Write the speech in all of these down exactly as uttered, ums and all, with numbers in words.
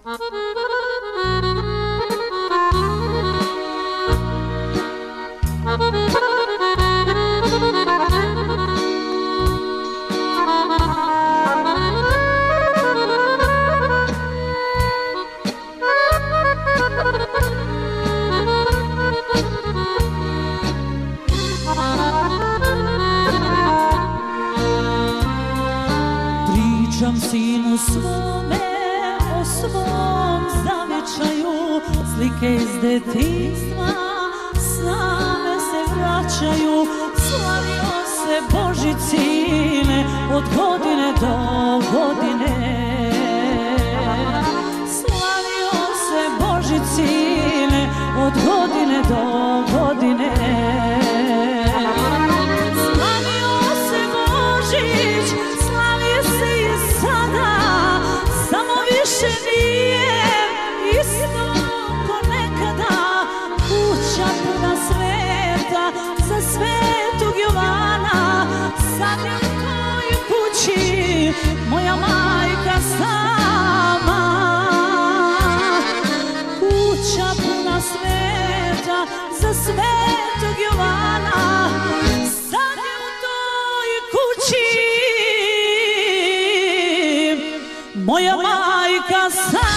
Pričam sinu svome o svom zavičaju, slike iz detinjstva same se vraćaju. Slavio se Božić sine od godine do godine. Slavio se Božić sine od godine do godine. Slavio se Božić, slavi se i sada, samo više nije isto ko nekada. Kuća puna sveta za Svetog Jovana, sad je u toj kući moja majka sama. Kuća puna sveta za Svetog Jovana, sad je u toj kući moja majka sama.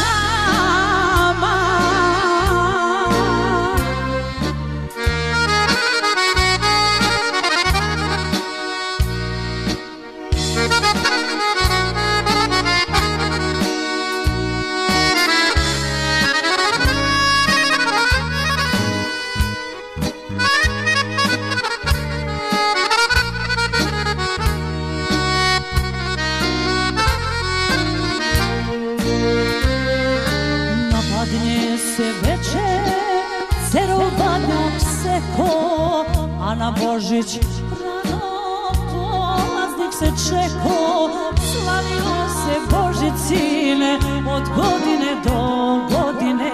Napadnje se večer, cerovanja pseko, a na Božić rano polaznik se čeko. Slavio se Božić sine od godine do godine.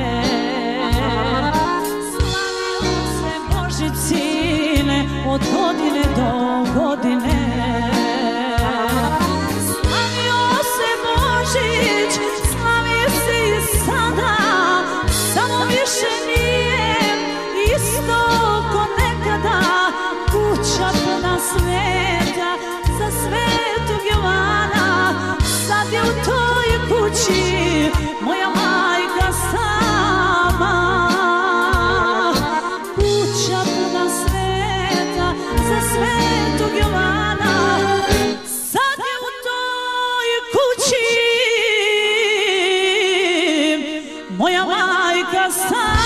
Slavio se Božić sine od godine do godine. Slavio se Božić, slavi se i sada, samo više nije isto ko nekada. Kuća puna sveta za Svetog Jovana, sad je u toj kući moja majka sama. Kuća puna sveta za Svetog Jovana, sad je u toj kući moja majka sama.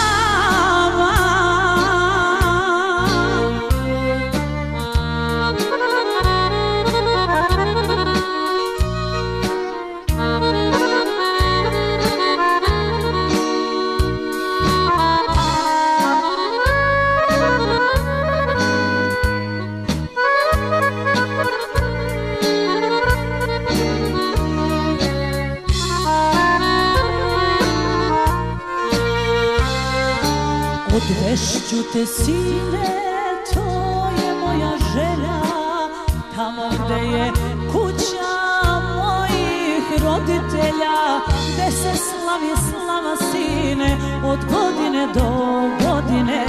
Odvešću te sine, to je moja želja, tamo gde je kuća mojih roditelja, gde se slavi slava sine od godine do godine.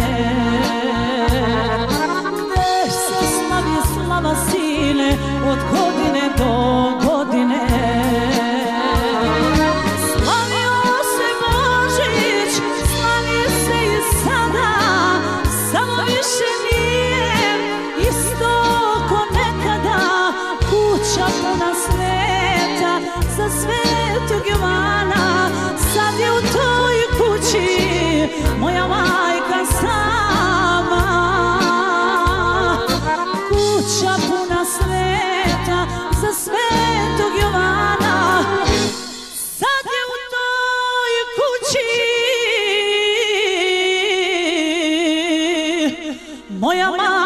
Gde se slavi slava sine od godine do godine. Za Svetog Jovana, sad je u toj kući moja majka sama. Kuća puna sveta za Svetog Jovana, sad je u toj kući moja majka.